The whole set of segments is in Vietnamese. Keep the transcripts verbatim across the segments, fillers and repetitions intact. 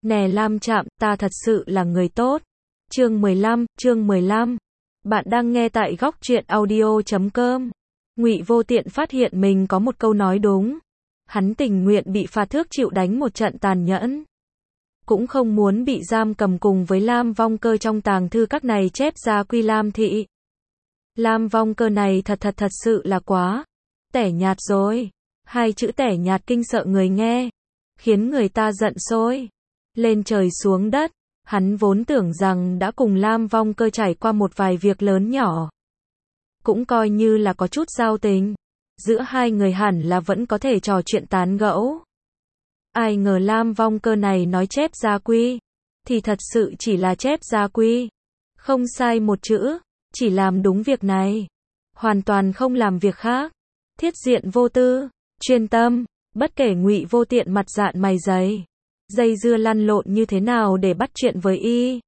Nè Lam Trạm, ta thật sự là người tốt. Chương mười lăm, chương mười lăm. Bạn đang nghe tại góc truyện audio chấm com. Ngụy Vô Tiện phát hiện mình có một câu nói đúng. Hắn tình nguyện bị phạt thước chịu đánh một trận tàn nhẫn. Cũng không muốn bị giam cầm cùng với Lam Vong Cơ trong tàng thư các này chép ra quy Lam thị. Lam Vong Cơ này thật thật thật sự là quá tẻ nhạt rồi. Hai chữ tẻ nhạt kinh sợ người nghe, khiến người ta giận sôi lên trời xuống đất. Hắn vốn tưởng rằng đã cùng Lam Vong Cơ trải qua một vài việc lớn nhỏ, cũng coi như là có chút giao tình, giữa hai người hẳn là vẫn có thể trò chuyện tán gẫu. Ai ngờ Lam Vong Cơ này nói chép gia quy, thì thật sự chỉ là chép gia quy, không sai một chữ, chỉ làm đúng việc này, hoàn toàn không làm việc khác. Thiết diện vô tư, chuyên tâm, bất kể Ngụy Vô Tiện mặt dạn mày dày, dây dưa lăn lộn như thế nào để bắt chuyện với y,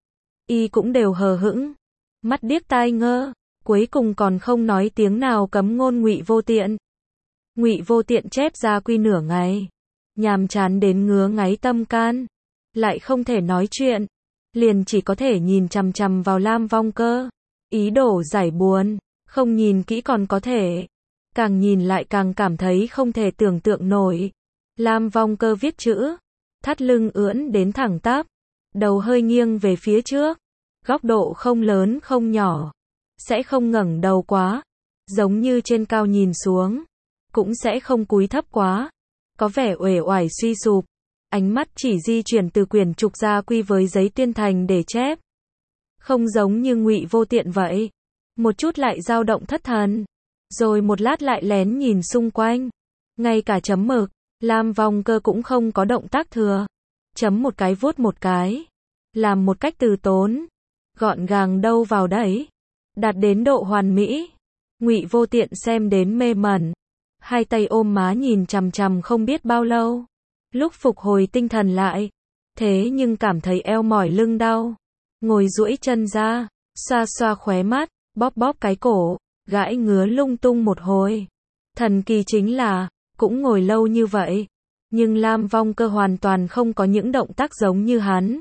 y cũng đều hờ hững, mắt điếc tai ngơ, cuối cùng còn không nói tiếng nào cấm ngôn Ngụy Vô Tiện. Ngụy Vô Tiện chép gia quy nửa ngày, nhàm chán đến ngứa ngáy tâm can, lại không thể nói chuyện, liền chỉ có thể nhìn chằm chằm vào Lam Vong Cơ, ý đồ giải buồn. Không nhìn kỹ còn có thể, càng nhìn lại càng cảm thấy không thể tưởng tượng nổi. Lam Vong Cơ viết chữ, thắt lưng ưỡn đến thẳng tắp, đầu hơi nghiêng về phía trước, góc độ không lớn không nhỏ, sẽ không ngẩng đầu quá, giống như trên cao nhìn xuống, cũng sẽ không cúi thấp quá, có vẻ uể oải suy sụp. Ánh mắt chỉ di chuyển từ quyển trục gia quy với giấy tuyên thành để chép, không giống như Ngụy Vô Tiện vậy, một chút lại dao động thất thần, rồi một lát lại lén nhìn xung quanh. Ngay cả chấm mực, Lam Vong Cơ cũng không có động tác thừa, chấm một cái vuốt một cái, làm một cách từ tốn, gọn gàng đâu vào đấy, đạt đến độ hoàn mỹ. Ngụy Vô Tiện xem đến mê mẩn, hai tay ôm má nhìn chằm chằm không biết bao lâu. Lúc phục hồi tinh thần lại, thế nhưng cảm thấy eo mỏi lưng đau, ngồi duỗi chân ra, xoa xoa khóe mắt, bóp bóp cái cổ, gãi ngứa lung tung một hồi. Thần kỳ chính là, cũng ngồi lâu như vậy, nhưng Lam Vong Cơ hoàn toàn không có những động tác giống như hắn.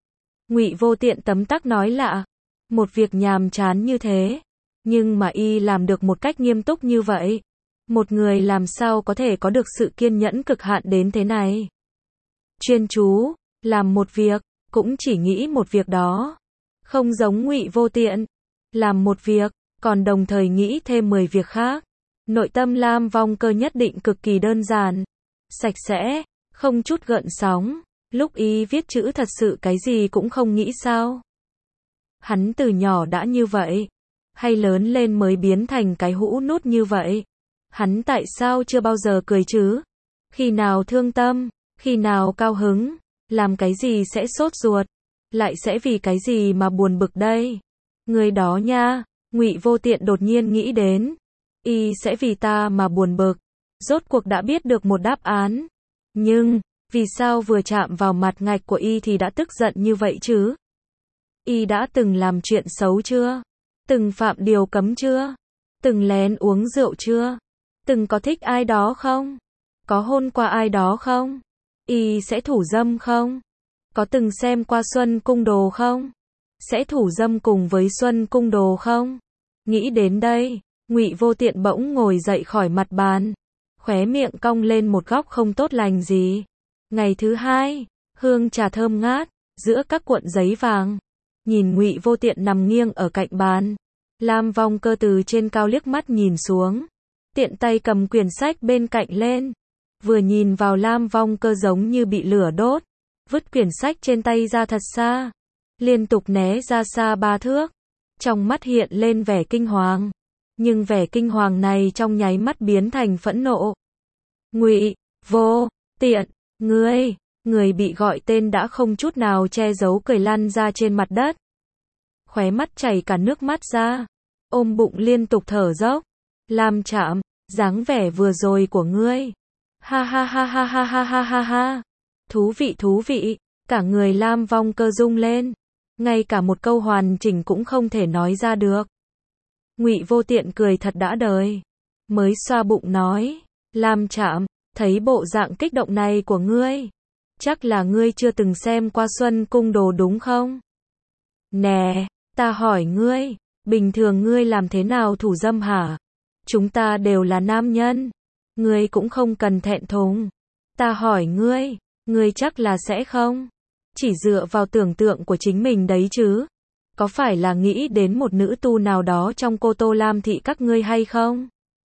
Ngụy Vô Tiện tấm tắc nói lạ, một việc nhàm chán như thế, nhưng mà y làm được một cách nghiêm túc như vậy. Một người làm sao có thể có được sự kiên nhẫn cực hạn đến thế này? Chuyên chú, làm một việc, cũng chỉ nghĩ một việc đó. Không giống Ngụy Vô Tiện, làm một việc, còn đồng thời nghĩ thêm mười việc khác. Nội tâm Lam Vong Cơ nhất định cực kỳ đơn giản, sạch sẽ, không chút gợn sóng. Lúc y viết chữ thật sự cái gì cũng không nghĩ sao? Hắn từ nhỏ đã như vậy, hay lớn lên mới biến thành cái hũ nút như vậy? Hắn tại sao chưa bao giờ cười chứ? Khi nào thương tâm, khi nào cao hứng, làm cái gì sẽ sốt ruột, lại sẽ vì cái gì mà buồn bực đây? Người đó nha, Ngụy Vô Tiện đột nhiên nghĩ đến, y sẽ vì ta mà buồn bực. Rốt cuộc đã biết được một đáp án, nhưng vì sao vừa chạm vào mặt ngạch của y thì đã tức giận như vậy chứ? Y đã từng làm chuyện xấu chưa? Từng phạm điều cấm chưa? Từng lén uống rượu chưa? Từng có thích ai đó không? Có hôn qua ai đó không? Y sẽ thủ dâm không? Có từng xem qua Xuân Cung Đồ không? Sẽ thủ dâm cùng với Xuân Cung Đồ không? Nghĩ đến đây, Ngụy Vô Tiện bỗng ngồi dậy khỏi mặt bàn, khóe miệng cong lên một góc không tốt lành gì. Ngày thứ hai, hương trà thơm ngát, giữa các cuộn giấy vàng. Nhìn Ngụy Vô Tiện nằm nghiêng ở cạnh bàn, Lam Vong Cơ từ trên cao liếc mắt nhìn xuống, tiện tay cầm quyển sách bên cạnh lên. Vừa nhìn vào Lam Vong Cơ giống như bị lửa đốt, vứt quyển sách trên tay ra thật xa, liên tục né ra xa ba thước. Trong mắt hiện lên vẻ kinh hoàng, nhưng vẻ kinh hoàng này trong nháy mắt biến thành phẫn nộ. Ngụy Vô Tiện, ngươi, người bị gọi tên đã không chút nào che giấu cười lăn ra trên mặt đất. Khóe mắt chảy cả nước mắt ra, ôm bụng liên tục thở dốc. Lam Trạm, dáng vẻ vừa rồi của ngươi. Ha ha ha ha ha ha ha ha ha. Thú vị thú vị, cả người Lam Vong Cơ rung lên, ngay cả một câu hoàn chỉnh cũng không thể nói ra được. Ngụy Vô Tiện cười thật đã đời, mới xoa bụng nói, Lam Trạm, thấy bộ dạng kích động này của ngươi, Chắc là ngươi chưa từng xem qua Xuân Cung Đồ đúng không? Nè, ta hỏi ngươi, bình thường ngươi làm thế nào thủ dâm hả? Chúng ta đều là nam nhân. Ngươi cũng không cần thẹn thùng. Ta hỏi ngươi, ngươi chắc là sẽ không? Chỉ dựa vào tưởng tượng của chính mình đấy chứ. Có phải là nghĩ đến một nữ tu nào đó trong Cô Tô Lam thị các ngươi hay không?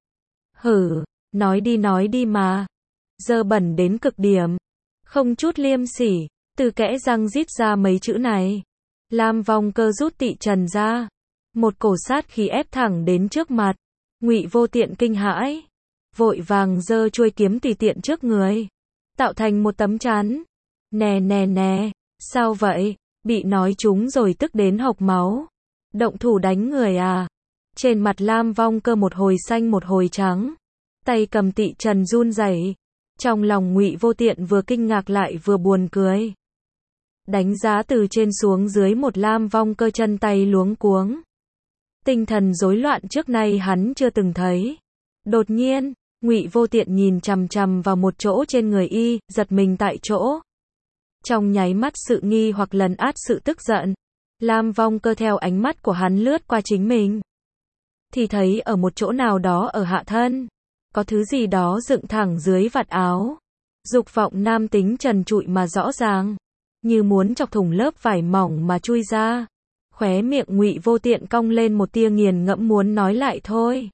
Hử, nói đi nói đi mà. Dơ bẩn đến cực điểm. Không chút liêm sỉ, từ kẽ răng rít ra mấy chữ này. Lam Vong Cơ rút tị trần ra. Một cổ sát khí ép thẳng đến trước mặt. Ngụy Vô Tiện kinh hãi. Vội vàng giơ chuôi kiếm tùy tiện trước người. Tạo thành một tấm chắn. Nè nè nè, sao vậy? Bị nói trúng rồi tức đến hộc máu. Động thủ đánh người à? Trên mặt Lam Vong Cơ một hồi xanh một hồi trắng. Tay cầm tị trần run rẩy. Trong lòng Ngụy Vô Tiện vừa kinh ngạc lại vừa buồn cười. Đánh giá từ trên xuống dưới một Lam Vong Cơ chân tay luống cuống. Tinh thần rối loạn trước nay hắn chưa từng thấy. Đột nhiên, Ngụy Vô Tiện nhìn chằm chằm vào một chỗ trên người y, giật mình tại chỗ. Trong nháy mắt sự nghi hoặc lấn át sự tức giận, Lam Vong Cơ theo ánh mắt của hắn lướt qua chính mình. Thì thấy ở một chỗ nào đó ở hạ thân, có thứ gì đó dựng thẳng dưới vạt áo. Dục vọng nam tính trần trụi mà rõ ràng, như muốn chọc thủng lớp vải mỏng mà chui ra. Khóe miệng Ngụy Vô Tiện cong lên một tia nghiền ngẫm muốn nói lại thôi.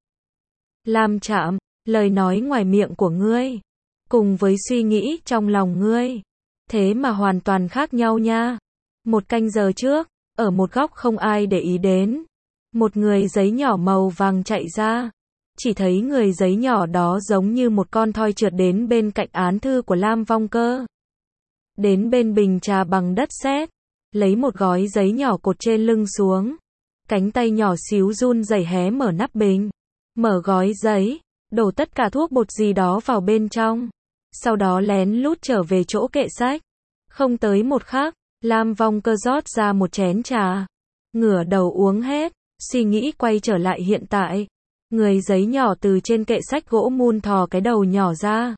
Lam Trạm, lời nói ngoài miệng của ngươi, cùng với suy nghĩ trong lòng ngươi, thế mà hoàn toàn khác nhau nha. Một canh giờ trước, ở một góc không ai để ý đến, một người giấy nhỏ màu vàng chạy ra. Chỉ thấy người giấy nhỏ đó giống như một con thoi trượt đến bên cạnh án thư của Lam Vong Cơ. Đến bên bình trà bằng đất sét, lấy một gói giấy nhỏ cột trên lưng xuống. Cánh tay nhỏ xíu run rẩy hé mở nắp bình, mở gói giấy, đổ tất cả thuốc bột gì đó vào bên trong. Sau đó lén lút trở về chỗ kệ sách. Không tới một khắc, Lam Vong Cơ rót ra một chén trà, ngửa đầu uống hết, suy nghĩ quay trở lại hiện tại. Người giấy nhỏ từ trên kệ sách gỗ mun thò cái đầu nhỏ ra.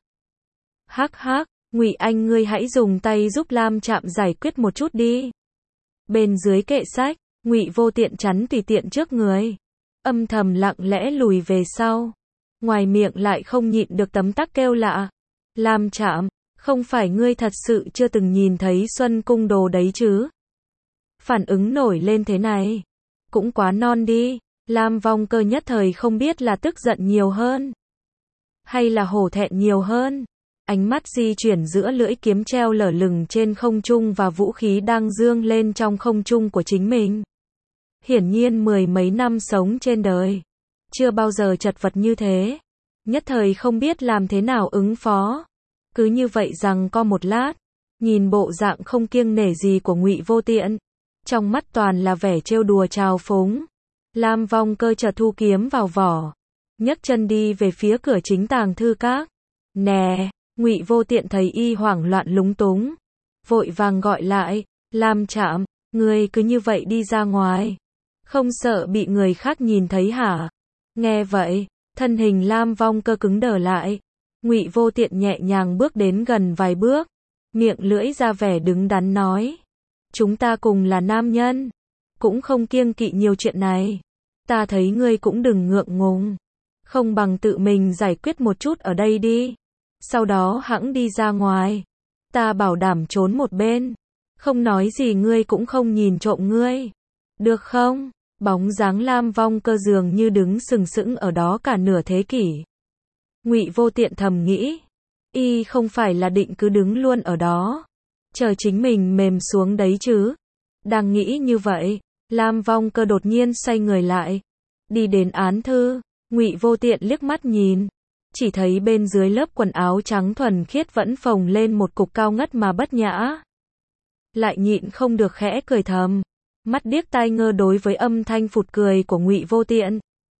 Hắc hắc, Ngụy Anh ngươi hãy dùng tay giúp Lam Trạm giải quyết một chút đi. Bên dưới kệ sách, Ngụy Vô Tiện chắn tùy tiện trước người, âm thầm lặng lẽ lùi về sau. Ngoài miệng lại không nhịn được tấm tắc kêu lạ. Lam Trạm, không phải ngươi thật sự chưa từng nhìn thấy Xuân Cung Đồ đấy chứ? Phản ứng nổi lên thế này, cũng quá non đi. Lam Vong Cơ nhất thời không biết là tức giận nhiều hơn, hay là hổ thẹn nhiều hơn. Ánh mắt di chuyển giữa lưỡi kiếm treo lở lửng trên không trung và vũ khí đang dương lên trong không trung của chính mình. Hiển nhiên mười mấy năm sống trên đời, chưa bao giờ chật vật như thế. Nhất thời không biết làm thế nào ứng phó. Cứ như vậy rằng co một lát, nhìn bộ dạng không kiêng nể gì của Ngụy Vô Tiện, trong mắt toàn là vẻ trêu đùa trào phúng. Lam Vong Cơ chợt thu kiếm vào vỏ, nhấc chân đi về phía cửa chính tàng thư các. Nè, Ngụy Vô Tiện thấy y hoảng loạn lúng túng, vội vàng gọi lại, Lam Trạm, ngươi cứ như vậy đi ra ngoài, không sợ bị người khác nhìn thấy hả? Nghe vậy, thân hình Lam Vong Cơ cứng đờ lại. Ngụy Vô Tiện nhẹ nhàng bước đến gần vài bước, miệng lưỡi ra vẻ đứng đắn nói, chúng ta cùng là nam nhân, cũng không kiêng kỵ nhiều chuyện này. Ta thấy ngươi cũng đừng ngượng ngùng, không bằng tự mình giải quyết một chút ở đây đi, sau đó hẵng đi ra ngoài. Ta bảo đảm trốn một bên, không nói gì ngươi cũng không nhìn trộm ngươi, được không? Bóng dáng Lam Vong Cơ dường như đứng sừng sững ở đó cả nửa thế kỷ. Ngụy Vô Tiện thầm nghĩ, y không phải là định cứ đứng luôn ở đó, chờ chính mình mềm xuống đấy chứ. Đang nghĩ như vậy, Lam Vong Cơ đột nhiên xoay người lại, đi đến án thư. Ngụy Vô Tiện liếc mắt nhìn, chỉ thấy bên dưới lớp quần áo trắng thuần khiết vẫn phồng lên một cục cao ngất mà bất nhã. Lại nhịn không được khẽ cười thầm, mắt điếc tai ngơ đối với âm thanh phụt cười của Ngụy Vô Tiện.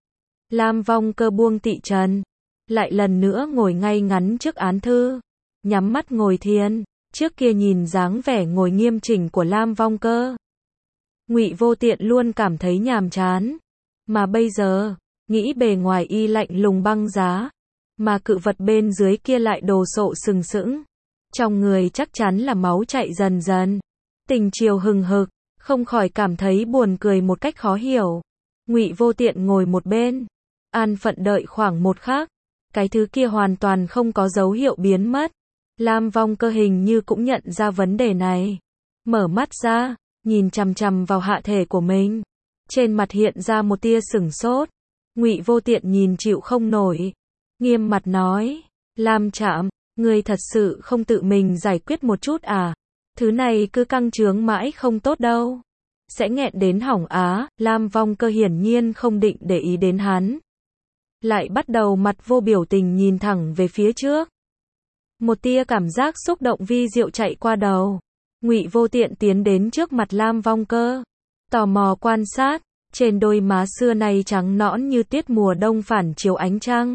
Lam Vong Cơ buông tị trần, lại lần nữa ngồi ngay ngắn trước án thư, nhắm mắt ngồi thiền. Trước kia nhìn dáng vẻ ngồi nghiêm chỉnh của Lam Vong Cơ, Ngụy Vô Tiện luôn cảm thấy nhàm chán, mà bây giờ, nghĩ bề ngoài y lạnh lùng băng giá, mà cự vật bên dưới kia lại đồ sộ sừng sững, Trong người chắc chắn là máu chạy dần dần. Tình chiều hừng hực, không khỏi cảm thấy buồn cười một cách khó hiểu. Ngụy Vô Tiện ngồi một bên, an phận đợi khoảng một khắc. Cái thứ kia hoàn toàn không có dấu hiệu biến mất. Lam Vong Cơ hình như cũng nhận ra vấn đề này. Mở mắt ra, nhìn chằm chằm vào hạ thể của mình. Trên mặt hiện ra một tia sửng sốt. Ngụy Vô Tiện nhìn chịu không nổi. Nghiêm mặt nói, Lam Trạm, ngươi thật sự không tự mình giải quyết một chút à? Thứ này cứ căng chướng mãi không tốt đâu. Sẽ nghẹn đến hỏng á. Lam Vong Cơ hiển nhiên không định để ý đến hắn. Lại bắt đầu mặt vô biểu tình nhìn thẳng về phía trước. Một tia cảm giác xúc động vi diệu chạy qua đầu. Ngụy Vô Tiện tiến đến trước mặt Lam Vong Cơ, tò mò quan sát, trên đôi má xưa này trắng nõn như tiết mùa đông phản chiếu ánh trăng.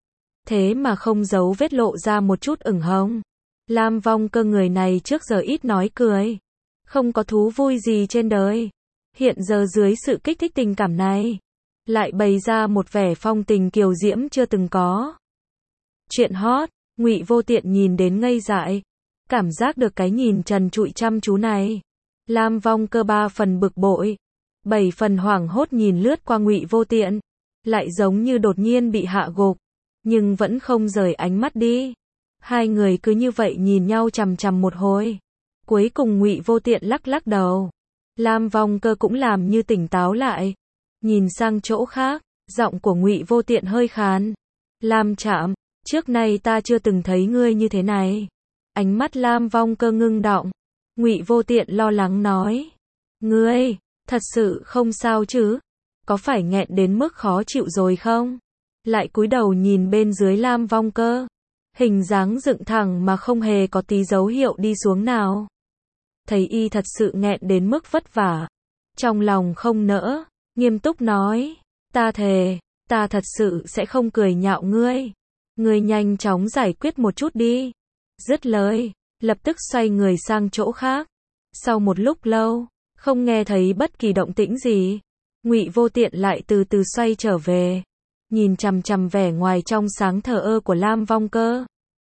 Thế mà không giấu vết lộ ra một chút ửng hồng. Lam Vong Cơ người này trước giờ ít nói cười, không có thú vui gì trên đời. Hiện giờ dưới sự kích thích tình cảm này, lại bày ra một vẻ phong tình kiều diễm chưa từng có. Chuyện hot, Ngụy Vô Tiện nhìn đến ngây dại, cảm giác được cái nhìn trần trụi chăm chú này. Lam Vong Cơ ba phần bực bội, bảy phần hoảng hốt nhìn lướt qua Ngụy Vô Tiện, lại giống như đột nhiên bị hạ gục, nhưng vẫn không rời ánh mắt đi. Hai người cứ như vậy nhìn nhau chằm chằm một hồi. Cuối cùng Ngụy Vô Tiện lắc lắc đầu. Lam Vong Cơ cũng làm như tỉnh táo lại, nhìn sang chỗ khác, giọng của Ngụy Vô Tiện hơi khàn. Lam Trạm, trước nay ta chưa từng thấy ngươi như thế này. Ánh mắt Lam Vong Cơ ngưng đọng. Ngụy Vô Tiện lo lắng nói, ngươi, thật sự không sao chứ? Có phải nghẹn đến mức khó chịu rồi không? Lại cúi đầu nhìn bên dưới Lam Vong Cơ, hình dáng dựng thẳng mà không hề có tí dấu hiệu đi xuống nào. Thấy y thật sự nghẹn đến mức vất vả, trong lòng không nỡ, nghiêm túc nói, ta thề, ta thật sự sẽ không cười nhạo ngươi. Ngươi nhanh chóng giải quyết một chút đi. Dứt lời, lập tức xoay người sang chỗ khác. Sau một lúc lâu, không nghe thấy bất kỳ động tĩnh gì, Ngụy Vô Tiện lại từ từ xoay trở về, nhìn chằm chằm vẻ ngoài trong sáng thờ ơ của Lam Vong Cơ.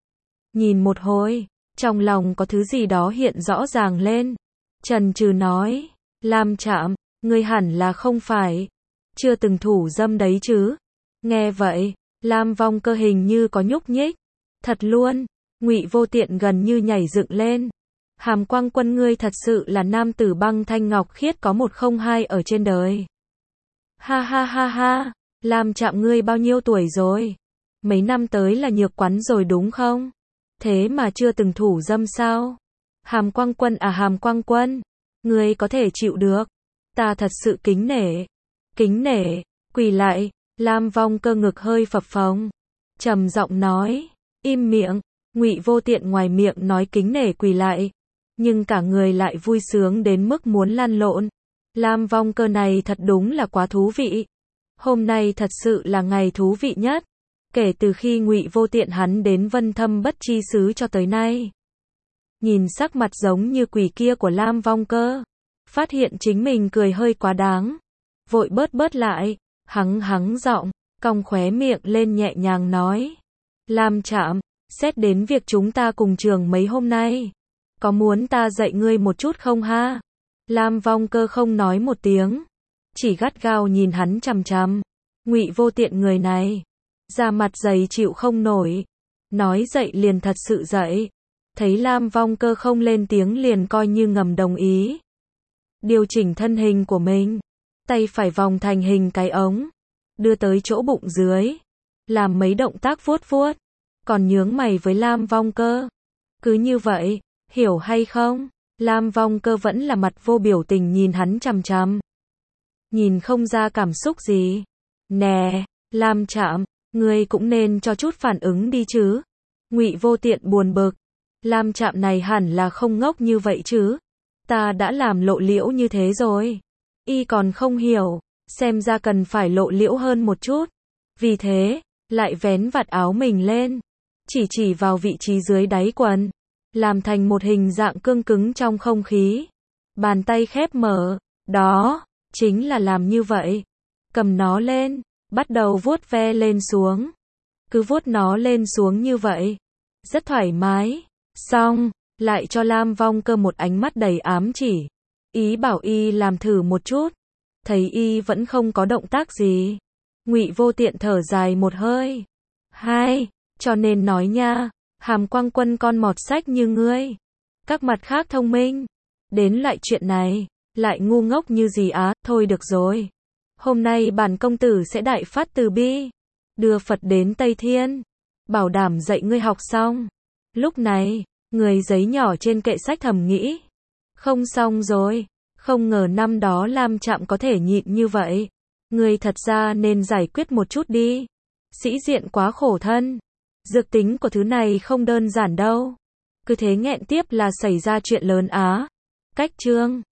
Nhìn một hồi, trong lòng có thứ gì đó hiện rõ ràng lên. Chần chừ nói, Lam Trạm, ngươi hẳn là không phải chưa từng thủ dâm đấy chứ? Nghe vậy, Lam Vong Cơ hình như có nhúc nhích. Thật luôn? Ngụy Vô Tiện gần như nhảy dựng lên. Hàm Quang Quân, ngươi thật sự là nam tử băng thanh ngọc khiết có một không hai ở trên đời. Ha ha ha ha, Lam Trạm ngươi bao nhiêu tuổi rồi? Mấy năm tới là nhược quán rồi đúng không? Thế mà chưa từng thủ dâm sao? Hàm Quang Quân à, Hàm Quang Quân, ngươi có thể chịu được. Ta thật sự kính nể. Kính nể, quỳ lại. Lam Vong Cơ ngực hơi phập phồng, trầm giọng nói, im miệng. Ngụy Vô Tiện ngoài miệng nói kính nể quỳ lại, nhưng cả người lại vui sướng đến mức muốn lăn lộn. Lam Vong Cơ này thật đúng là quá thú vị. Hôm nay thật sự là ngày thú vị nhất, kể từ khi Ngụy Vô Tiện hắn đến Vân Thâm Bất Chi Xứ cho tới nay. Nhìn sắc mặt giống như quỷ kia của Lam Vong Cơ, phát hiện chính mình cười hơi quá đáng, vội bớt bớt lại, hắng hắng giọng, cong khóe miệng lên nhẹ nhàng nói, Lam Trạm, xét đến việc chúng ta cùng trường mấy hôm nay, có muốn ta dạy ngươi một chút không ha? Lam Vong Cơ không nói một tiếng, chỉ gắt gao nhìn hắn chằm chằm. Ngụy Vô Tiện người này, da mặt dày chịu không nổi, nói dạy liền thật sự dạy. Thấy Lam Vong Cơ không lên tiếng liền coi như ngầm đồng ý. Điều chỉnh thân hình của mình, tay phải vòng thành hình cái ống, đưa tới chỗ bụng dưới, làm mấy động tác vuốt vuốt, còn nhướng mày với Lam Vong Cơ. Cứ như vậy, hiểu hay không? Lam Vong Cơ vẫn là mặt vô biểu tình nhìn hắn chằm chằm, nhìn không ra cảm xúc gì. Nè, Lam Trạm, ngươi cũng nên cho chút phản ứng đi chứ. Ngụy Vô Tiện buồn bực. Lam Trạm này hẳn là không ngốc như vậy chứ. Ta đã làm lộ liễu như thế rồi, y còn không hiểu, xem ra cần phải lộ liễu hơn một chút. Vì thế, lại vén vạt áo mình lên, chỉ chỉ vào vị trí dưới đáy quần, làm thành một hình dạng cương cứng trong không khí. Bàn tay khép mở, đó, chính là làm như vậy. Cầm nó lên, bắt đầu vuốt ve lên xuống. Cứ vuốt nó lên xuống như vậy, rất thoải mái, Xong, lại cho Lam Vong Cơ một ánh mắt đầy ám chỉ. Ý bảo y làm thử một chút. Thấy y vẫn không có động tác gì. Ngụy Vô Tiện thở dài một hơi. Hai, cho nên nói nha, Hàm Quang Quân con mọt sách như ngươi. Các mặt khác thông minh. Đến lại chuyện này, lại ngu ngốc như gì á, thôi được rồi. Hôm nay bản công tử sẽ đại phát từ bi. Đưa Phật đến Tây Thiên. Bảo đảm dạy ngươi học xong. Lúc này, người giấy nhỏ trên kệ sách thầm nghĩ. Không xong rồi. Không ngờ năm đó Lam Trạm có thể nhịn như vậy. Ngươi thật ra nên giải quyết một chút đi. Sĩ diện quá khổ thân. Dược tính của thứ này không đơn giản đâu. Cứ thế nghẹn tiếp là xảy ra chuyện lớn á. Cách chương